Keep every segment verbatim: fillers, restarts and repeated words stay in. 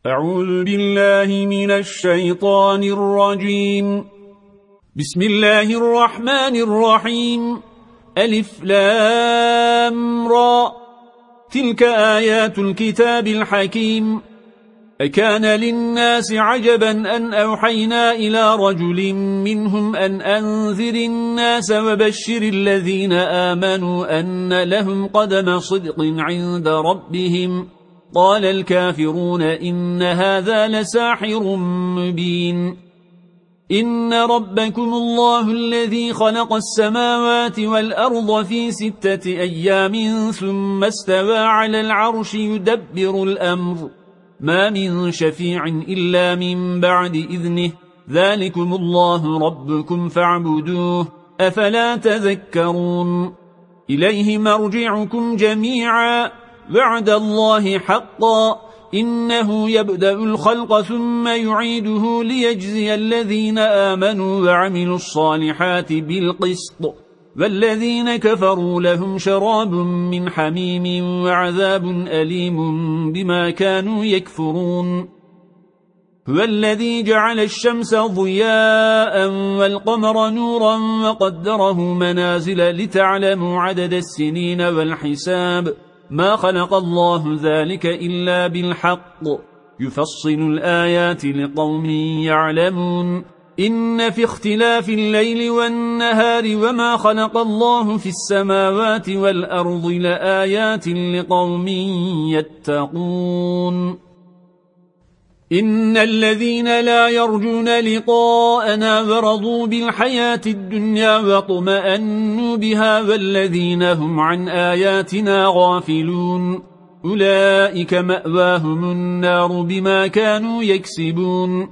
أعوذ بالله من الشيطان الرجيم. بسم الله الرحمن الرحيم. ألف لام را. تلك آيات الكتاب الحكيم. أكان للناس عجبا أن أوحينا إلى رجل منهم أن أنذر الناس وبشر الذين آمنوا أن لهم قدم صدق عند ربهم. قال الكافرون إن هذا لساحر مبين. إن ربكم الله الذي خلق السماوات والأرض في ستة أيام ثم استوى على العرش يدبر الأمر ما من شفيع إلا من بعد إذنه ذلكم الله ربكم فاعبدوه أفلا تذكرون. إليه مرجعكم جميعا وعد الله حقا إنه يبدأ الخلق ثم يعيده ليجزي الذين آمنوا وعملوا الصالحات بالقسط والذين كفروا لهم شراب من حميم وعذاب أليم بما كانوا يكفرون. هو الذي جعل الشمس ضياء والقمر نورا وقدره منازل لتعلموا عدد السنين والحساب ما خلق الله ذلك إلا بالحق يفصل الآيات لقوم يعلمون. إن في اختلاف الليل والنهار وما خلق الله في السماوات والأرض لآيات لقوم يتقون. إن الذين لا يرجون لقاءنا ورضوا بالحياة الدنيا واطمأنوا بها والذين هم عن آياتنا غافلون أولئك مأواهم النار بما كانوا يكسبون.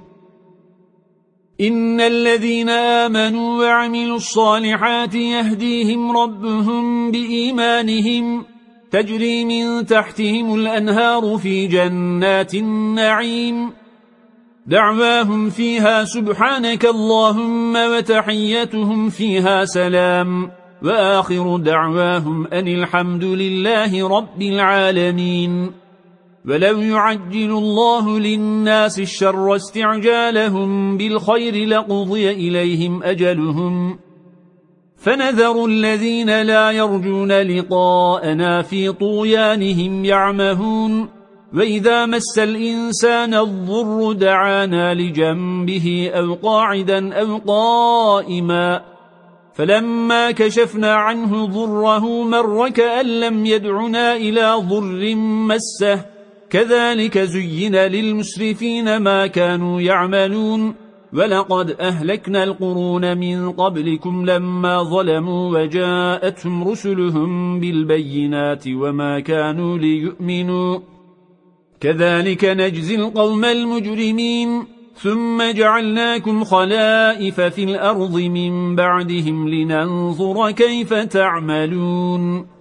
إن الذين آمنوا وعملوا الصالحات يهديهم ربهم بإيمانهم تجري من تحتهم الأنهار في جنات النعيم دعواهم فيها سبحانك اللهم وتحيتهم فيها سلام وآخر دعواهم أن الحمد لله رب العالمين. ولو يعجل الله للناس الشر استعجالهم بالخير لقضي إليهم أجلهم فنذر الذين لا يرجون لقاءنا في طغيانهم يعمهون. وإذا مس الإنسان الضر دعانا لجنبه أو قاعدا أو قائما فلما كشفنا عنه ضره مر كأن لم يدعنا إلى ضر مسه كذلك زين للمسرفين ما كانوا يعملون. ولقد أهلكنا القرون من قبلكم لما ظلموا وجاءتهم رسلهم بالبينات وما كانوا ليؤمنوا كذلك نجزي القوم المجرمين. ثم جعلناكم خلائف في الأرض من بعدهم لننظر كيف تعملون.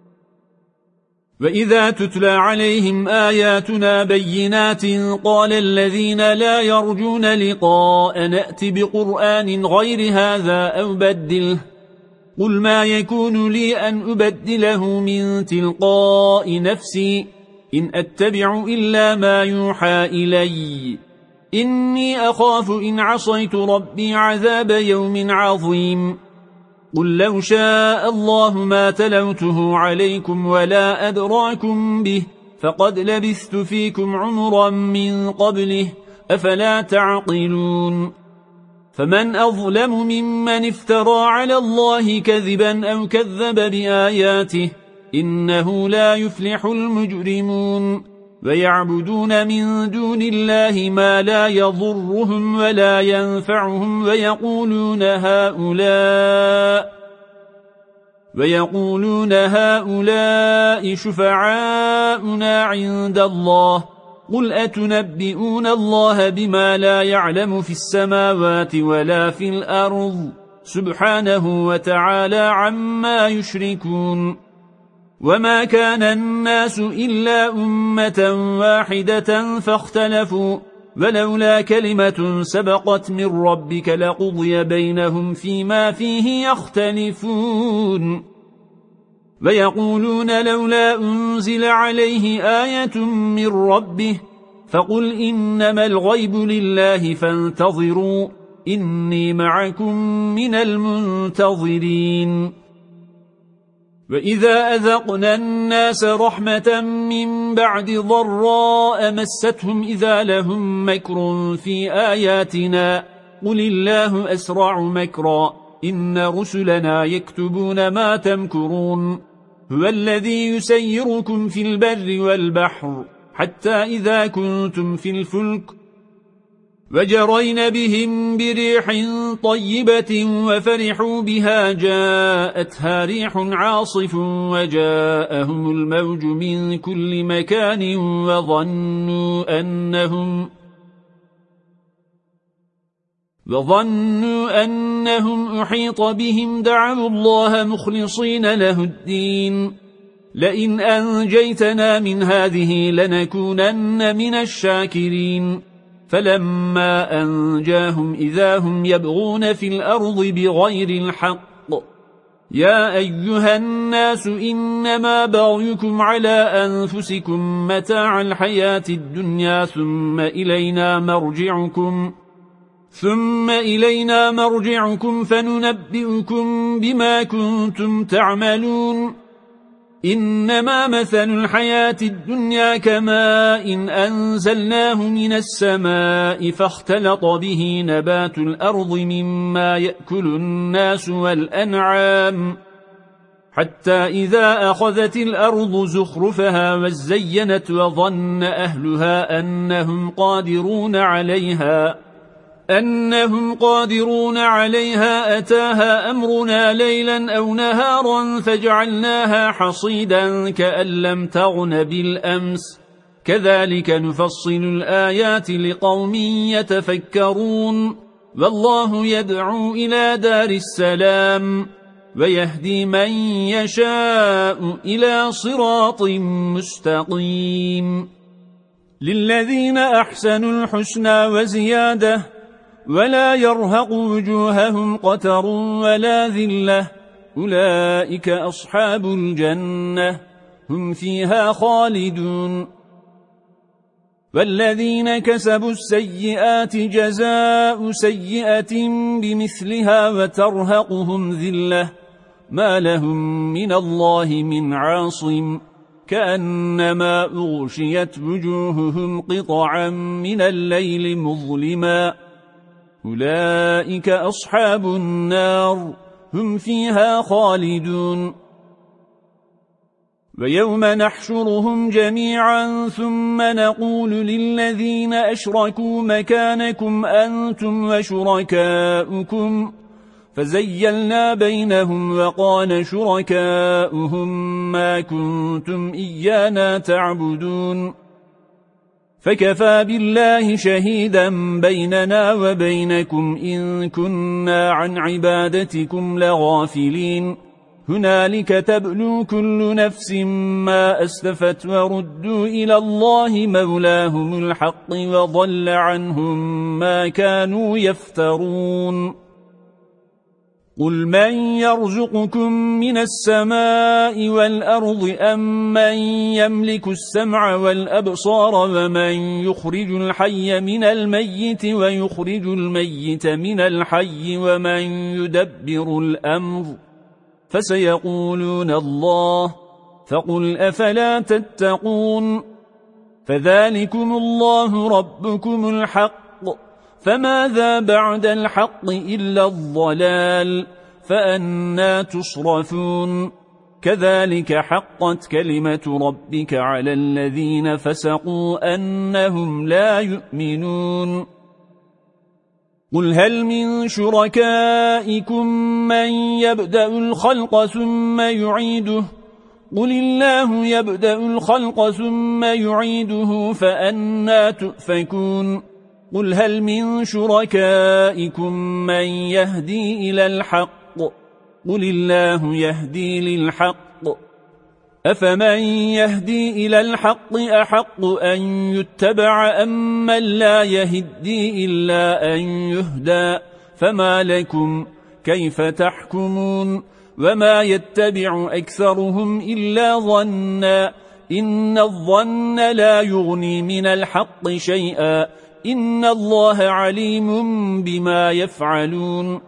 وإذا تتلى عليهم آياتنا بينات قال الذين لا يرجون لقاء نأت بقرآن غير هذا أو بدله قل ما يكون لي أن أبدله من تلقاء نفسي إن أتبع إلا ما يوحى إلي إني أخاف إن عصيت ربي عذاب يوم عظيم. قل لو شاء الله ما تلوته عليكم ولا أدراكم به فقد لبثت فيكم عمرا من قبله أفلا تعقلون. فمن أظلم ممن افترى على الله كذبا أو كذب بآياته إنه لا يفلح المجرمون. ويعبدون من دون الله ما لا يضرهم ولا ينفعهم ويقولون هؤلاء ويقولون هؤلاء شفعاؤنا عند الله قل أتنبئون الله بما لا يعلم في السماوات ولا في الأرض سبحانه وتعالى عما يشركون. وما كان الناس إلا أمة واحدة فاختلفوا ولولا كلمة سبقت من ربك لقضي بينهم فيما فيه يختلفون. ويقولون لولا أنزل عليه آية من ربه فقل إنما الغيب لله فانتظروا إني معكم من المنتظرين. وإذا أذقنا الناس رحمة من بعد ضراء مستهم إذا لهم مكر في آياتنا قل الله أسرع مكرا إن رسلنا يكتبون ما تمكرون. هو الذي يسيركم في البر والبحر حتى إذا كنتم في الفلك وجرين بهم بريح طيبة وفرحوا بها جاءتها ريح عاصف وجاءهم الموج من كل مكان وظنوا أنهم وظنوا أنهم أحيط بهم دعوا الله مخلصين له الدين لئن أنجيتنا من هذه لنكونن من الشاكرين. فلما أنجاهم إذا هم يبغون في الأرض بغير الحق يا أيها الناس إنما بغيكم على أنفسكم متاع الحياة الدنيا ثم إلينا مرجعكم ثم إلينا مرجعكم فننبئكم بما كنتم تعملون. إنما مثل الحياة الدنيا كماء إن أنزلناه من السماء فاختلط به نبات الأرض مما يأكل الناس والأنعام حتى إذا أخذت الأرض زخرفها وزينت وظن أهلها أنهم قادرون عليها أنهم قادرون عليها أتاها أمرنا ليلا أو نهارا فجعلناها حصيدا كأن لم تغن بالأمس كذلك نفصل الآيات لقوم يتفكرون. والله يدعو إلى دار السلام ويهدي من يشاء إلى صراط مستقيم. للذين أحسنوا الحسنى وزيادة ولا يرهق وجوههم قتر ولا ذلة أولئك أصحاب الجنة هم فيها خالدون. والذين كسبوا السيئات جزاء سيئة بمثلها وترهقهم ذلة ما لهم من الله من عاصم كأنما أغشيت وجوههم قطعا من الليل مظلما أولئك أصحاب النار هم فيها خالدون. ويوم نحشرهم جميعا ثم نقول للذين أشركوا مكانكم أنتم وشركاؤكم فزيلنا بينهم وقال شركاؤهم ما كنتم إيانا تعبدون فكفى بالله شهيدا بيننا وبينكم إن كنا عن عبادتكم لغافلين. هنالك تبلو كل نفس ما أسلفت وردوا إلى الله مولاهم الحق وضل عنهم ما كانوا يفترون. قل من يرزقكم من السماء والأرض أم من يملك السمع والأبصار ومن يخرج الحي من الميت ويخرج الميت من الحي ومن يدبر الأمر فسيقولون الله فقل أفلا تتقون. فذلكم الله ربكم الحق فماذا بعد الحق إلا الضلال فأنا تصرفون. كذلك حقت كلمة ربك على الذين فسقوا أنهم لا يؤمنون. قل هل من شركائكم من يبدأ الخلق ثم يعيده قل الله يبدأ الخلق ثم يعيده فأنا تؤفكون. قل هل من شركائكم من يهدي إلى الحق قل الله يهدي للحق أفمن يهدي إلى الحق أحق أن يتبع أم من لا يهدي إلا أن يهدى فما لكم كيف تحكمون. وما يتبع أكثرهم إلا ظنا إن الظن لا يغني من الحق شيئا إن الله عليم بما يفعلون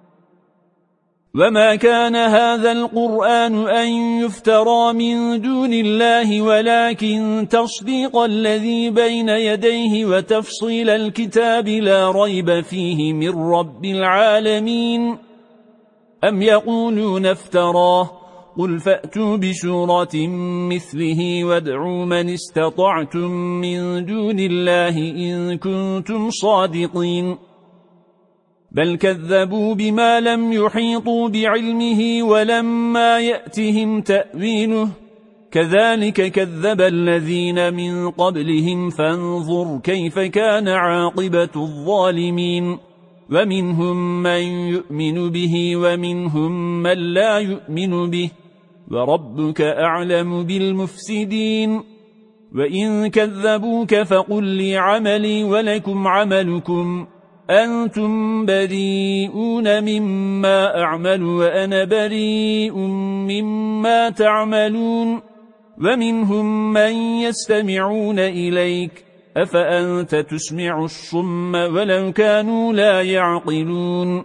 وما كان هذا القرآن أن يفترى من دون الله ولكن تصديق الذي بين يديه وتفصيل الكتاب لا ريب فيه من رب العالمين أم يقولون افتراه قل فأتوا بسورة مثله وادعوا من استطعتم من دون الله إن كنتم صادقين بل كذبوا بما لم يحيطوا بعلمه ولما يأتهم تأويله كذلك كذب الذين من قبلهم فانظر كيف كان عاقبة الظالمين ومنهم من يؤمن به ومنهم من لا يؤمن به وربك أعلم بالمفسدين وإن كذبوك فقل لي عملي ولكم عملكم أنتم بريئون مما أعمل وأنا بريء مما تعملون ومنهم من يستمعون إليك أفأنت تسمع الصم ولو كانوا لا يعقلون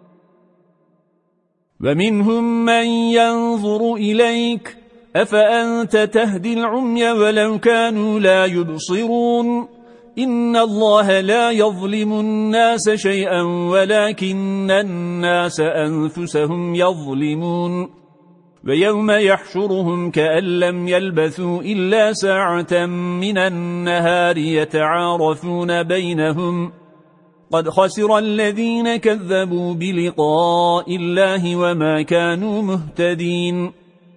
ومنهم من ينظر إليك أفأنت تهدي العمي ولو كانوا لا يبصرون إن الله لا يظلم الناس شيئا ولكن الناس أنفسهم يظلمون ويوم يحشرهم كأن لم يلبثوا إلا ساعة من النهار يتعارفون بينهم قد خسر الذين كذبوا بلقاء الله وما كانوا مهتدين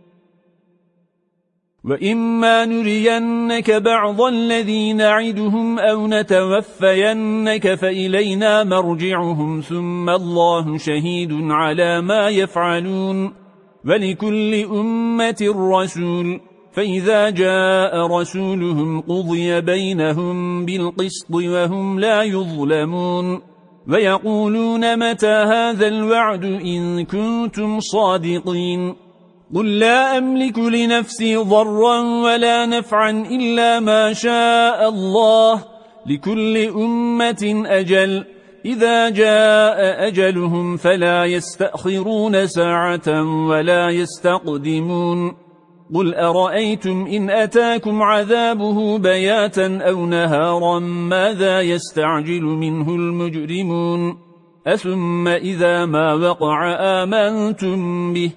وإما نرينك بعض الذي نعدهم أو نتوفينك فإلينا مرجعهم ثم الله شهيد على ما يفعلون ولكل أمة رسول فإذا جاء رسولهم قضي بينهم بالقسط وهم لا يظلمون ويقولون متى هذا الوعد إن كنتم صادقين قل لا أملك لنفسي ضرا ولا نفعا إلا ما شاء الله لكل أمة أجل إذا جاء أجلهم فلا يستأخرون ساعة ولا يستقدمون قل أرأيتم إن أتاكم عذابه بياتا أو نهارا ماذا يستعجل منه المجرمون أثم إذا ما وقع آمنتم به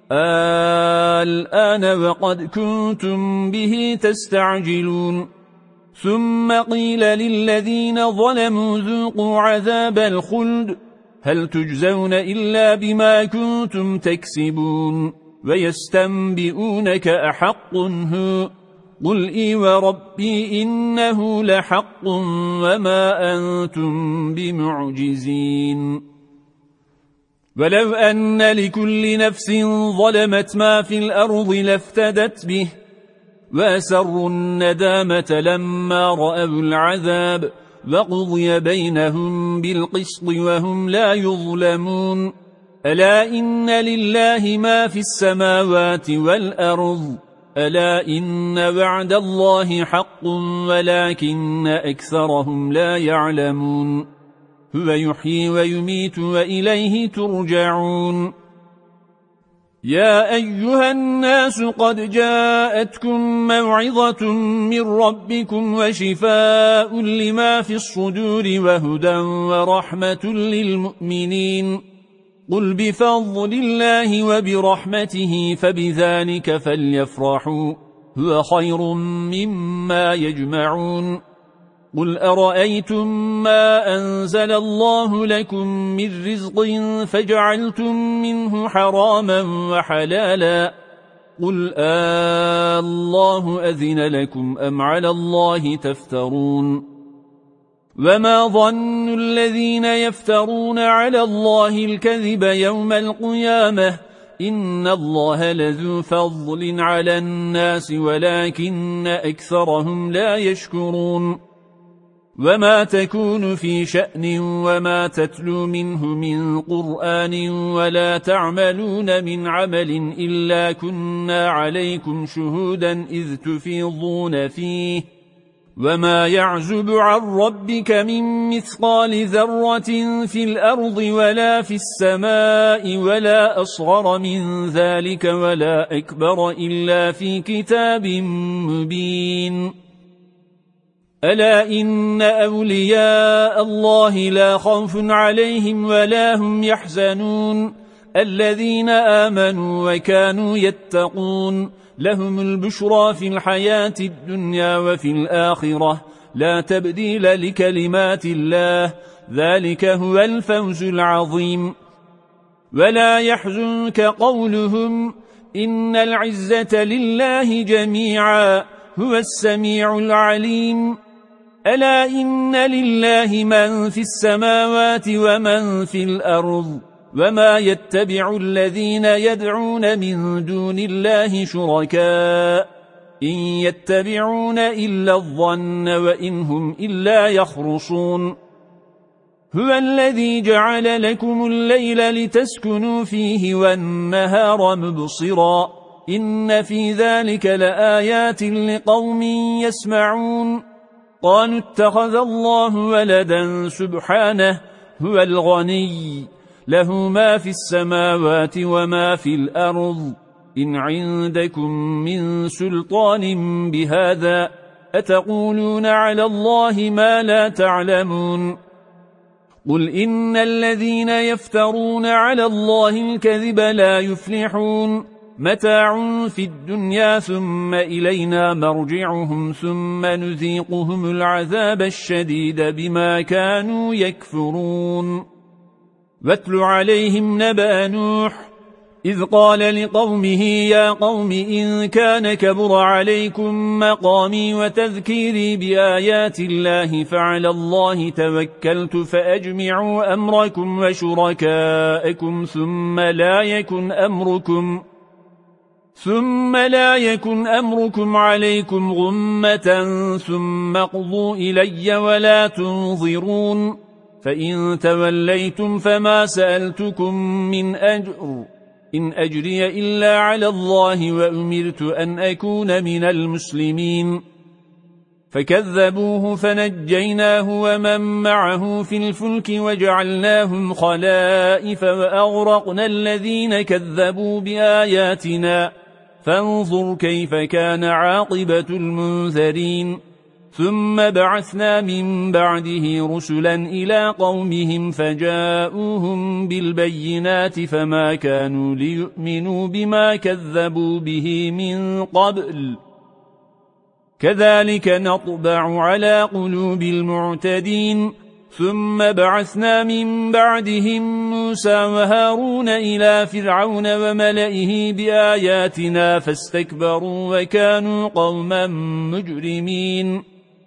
الآن وقد كنتم به تستعجلون ثم قيل للذين ظلموا ذوقوا عذاب الخلد هل تجزون إلا بما كنتم تكسبون ويستنبئونك أحق هو قل إي وربي إنه لحق وما أنتم بمعجزين ولو أن لكل نفس ظلمت ما في الأرض لافتدت به وأسروا الندامة لما رأوا العذاب وقضي بينهم بالقسط وهم لا يظلمون ألا إن لله ما في السماوات والأرض ألا إن وعد الله حق ولكن أكثرهم لا يعلمون هو يحيي ويميت وإليه ترجعون يا أيها الناس قد جاءتكم موعظة من ربكم وشفاء لما في الصدور وهدى ورحمة للمؤمنين قل بفضل الله وبرحمته فبذلك فليفرحوا هو خير مما يجمعون قل أرأيتم ما أنزل الله لكم من رزق فجعلتم منه حراما وحلالا قل آه الله أذن لكم أم على الله تفترون وما ظن الذين يفترون على الله الكذب يوم القيامة إن الله لذو فضل على الناس ولكن أكثرهم لا يشكرون وما تكون في شأن وما تتلو منه من قرآن ولا تعملون من عمل إلا كنا عليكم شهودا إذ تفيضون فيه وما يعزب عن ربك من مثقال ذرة في الأرض ولا في السماء ولا أصغر من ذلك ولا أكبر إلا في كتاب مبين ألا إن أولياء الله لا خوف عليهم ولا هم يحزنون الذين آمنوا وكانوا يتقون لهم البشرى في الحياة الدنيا وفي الآخرة لا تبديل لكلمات الله ذلك هو الفوز العظيم ولا يحزنك قولهم إن العزة لله جميعا هو السميع العليم ألا إن لله من في السماوات ومن في الأرض وما يتبع الذين يدعون من دون الله شركاء إن يتبعون إلا الظن وإن هم إلا يخرصون هو الذي جعل لكم الليل لتسكنوا فيه والنهار مبصرا إن في ذلك لآيات لقوم يسمعون قالوا اتخذ الله ولدا سبحانه هو الغني له ما في السماوات وما في الأرض إن عندكم من سلطان بهذا أتقولون على الله ما لا تعلمون قل إن الذين يفترون على الله الكذب لا يفلحون متاع في الدنيا ثم إلينا مرجعهم ثم نذيقهم العذاب الشديد بما كانوا يكفرون واتل عليهم نبأ نوح إذ قال لقومه يا قوم إن كان كبر عليكم مقامي وتذكيري بآيات الله فعلى الله توكلت فأجمعوا أمركم وشركاءكم ثم لا يكن أمركم ثم لا يكن أمركم عليكم غمة ثم اقضوا إلي ولا تنظرون فإن توليتم فما سألتكم من أجر إن أجري إلا على الله وأمرت أن أكون من المسلمين فكذبوه فنجيناه ومن معه في الفلك وجعلناهم خلائف وأغرقنا الذين كذبوا بآياتنا فانظر كيف كان عاقبة المنذرين ثم بعثنا من بعده رسلا إلى قومهم فجاءوهم بالبينات فما كانوا ليؤمنوا بما كذبوا به من قبل كذلك نطبع على قلوب المعتدين ثم بعثنا من بعدهم موسى وهارون إلى فرعون وملئه بآياتنا فاستكبروا وكانوا قوما مجرمين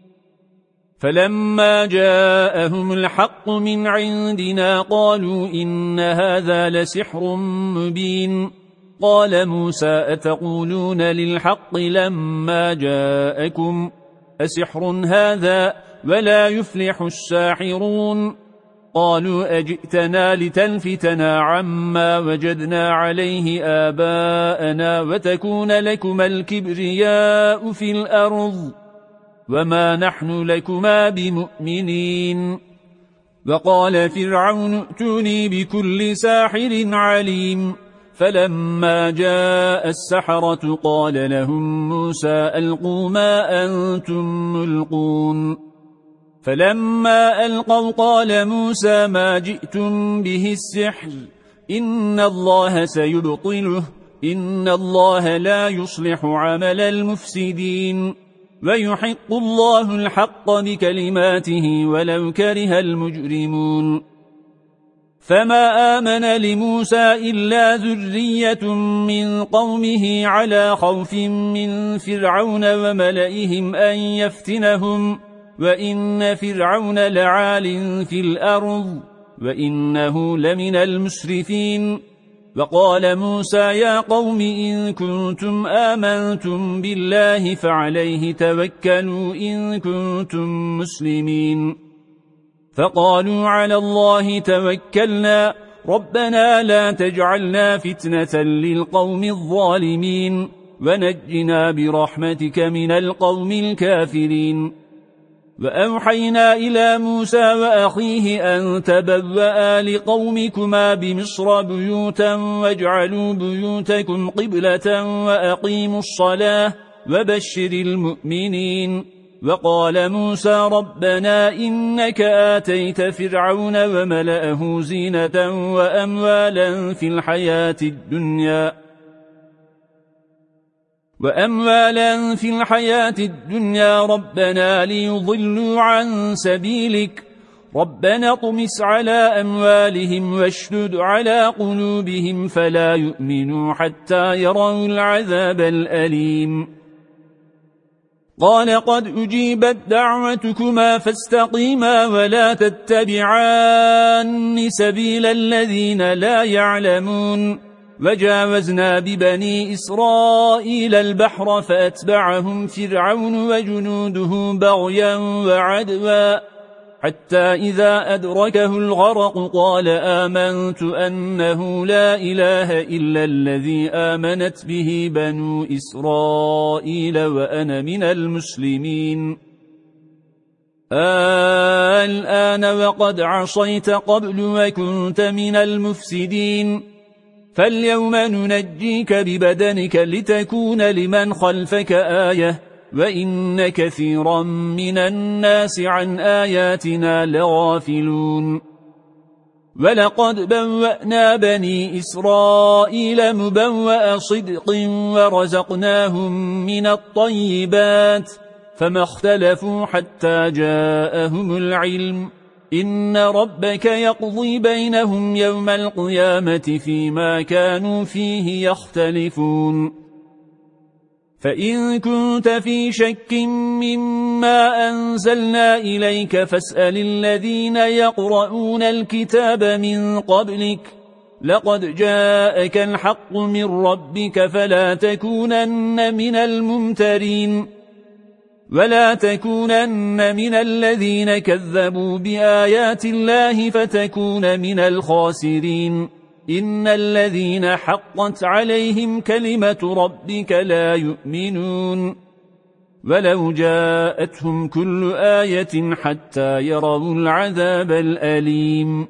فلما جاءهم الحق من عندنا قالوا إن هذا لسحر مبين قال موسى أتقولون للحق لما جاءكم أسحر هذا ولا يفلح الساحرون قالوا أجئتنا لتلفتنا عما وجدنا عليه آباءنا وتكون لكما الكبرياء في الأرض وما نحن لكما بمؤمنين وقال فرعون ائتوني بكل ساحر عليم فلما جاء السحرة قال لهم موسى ألقوا ما أنتم ملقون فلما ألقوا قال موسى ما جئتم به السحر إن الله سيبطله إن الله لا يصلح عمل المفسدين ويحق الله الحق بكلماته ولو كره المجرمون فما آمن لموسى إلا ذرية من قومه على خوف من فرعون وملئهم أن يفتنهم وإن فرعون لعال في الأرض وإنه لمن المسرفين وقال موسى يا قوم إن كنتم آمنتم بالله فعليه توكلوا إن كنتم مسلمين فقالوا على الله توكلنا ربنا لا تجعلنا فتنة للقوم الظالمين ونجنا برحمتك من القوم الكافرين وأوحينا إلى موسى وأخيه أن تبوأ لقومكما بمصر بيوتا واجعلوا بيوتكم قبلة وأقيموا الصلاة وبشر المؤمنين وقال موسى ربنا إنك آتيت فرعون وملأه زينة وأموالا في الحياة الدنيا وأموالا في الحياة الدنيا ربنا ليضلوا عن سبيلك ربنا طمس على أموالهم واشدد على قلوبهم فلا يؤمنوا حتى يروا العذاب الأليم قال قد أجيبت دعوتكما فاستقيما ولا تتبعان سبيل الذين لا يعلمون وجاوزنا ببني إسرائيل البحر فأتبعهم فرعون وجنوده بغيا وعدوا حتى إذا أدركه الغرق قال آمنت أنه لا إله إلا الذي آمنت به بنو إسرائيل وأنا من المسلمين الآن وقد عصيت قبل وكنت من المفسدين فاليوم ننجيك ببدنك لتكون لمن خلفك آية وإن كثيرا من الناس عن آياتنا لغافلون ولقد بوأنا بني إسرائيل مبوأ صدق ورزقناهم من الطيبات فما اختلفوا حتى جاءهم العلم إن ربك يقضي بينهم يوم القيامة فيما كانوا فيه يختلفون فإن كنت في شك مما أنزلنا إليك فاسأل الذين يقرؤون الكتاب من قبلك لقد جاءك الحق من ربك فلا تكونن من الممترين ولا تكونن من الذين كذبوا بآيات الله فتكون من الخاسرين إن الذين حقت عليهم كلمة ربك لا يؤمنون ولو جاءتهم كل آية حتى يروا العذاب الأليم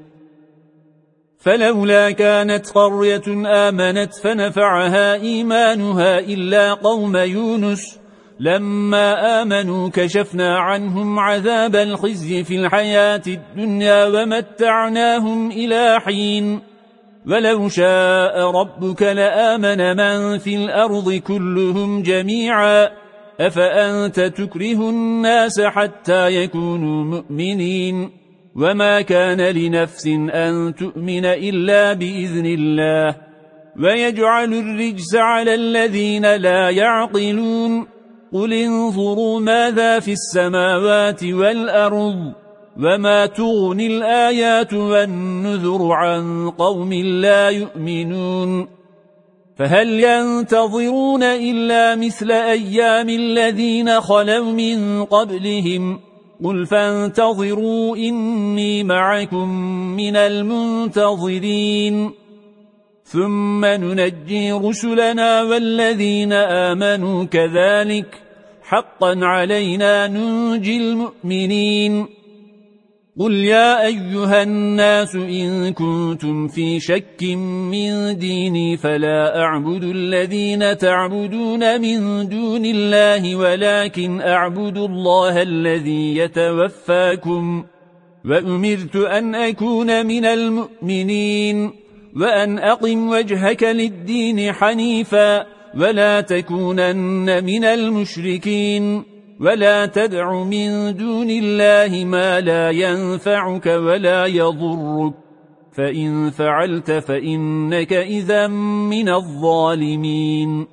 فلولا كانت قرية آمنت فنفعها إيمانها إلا قوم يونس لما آمنوا كشفنا عنهم عذاب الخزي في الحياة الدنيا ومتعناهم إلى حين ولو شاء ربك لآمن من في الأرض كلهم جميعا أفأنت تكره الناس حتى يكونوا مؤمنين وما كان لنفس أن تؤمن إلا بإذن الله ويجعل الرجس على الذين لا يعقلون قل انظروا ماذا في السماوات والأرض وما تغني الآيات والنذر عن قوم لا يؤمنون فهل ينتظرون إلا مثل أيام الذين خلوا من قبلهم قل فانتظروا إني معكم من المنتظرين ثم ننجي رسلنا والذين آمنوا كذلك حقا علينا ننجي المؤمنين قل يا أيها الناس إن كنتم في شك من ديني فلا أعبد الذين تعبدون من دون الله ولكن أعبد الله الذي يتوفاكم وأمرت أن أكون من المؤمنين وأن أقم وجهك للدين حنيفا ولا تكونن من المشركين ولا تدع من دون الله ما لا ينفعك ولا يضرك فإن فعلت فإنك إذا من الظالمين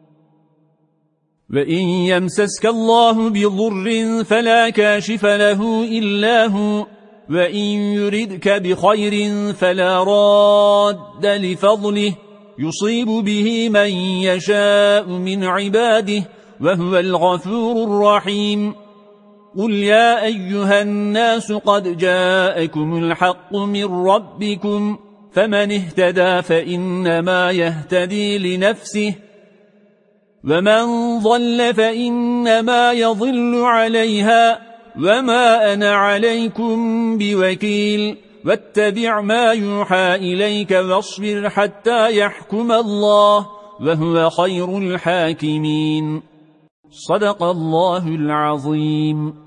وإن يمسسك الله بضر فلا كاشف له إلا هو وإن يردك بخير فلا راد لفضله يصيب به من يشاء من عباده وهو الغفور الرحيم. قل يا أيها الناس قد جاءكم الحق من ربكم فمن اهتدى فإنما يهتدي لنفسه ومن ضل فإنما يضل عليها وما أنا عليكم بوكيل. واتبع ما يوحى إليك واصبر حتى يحكم الله وهو خير الحاكمين. صدق الله العظيم.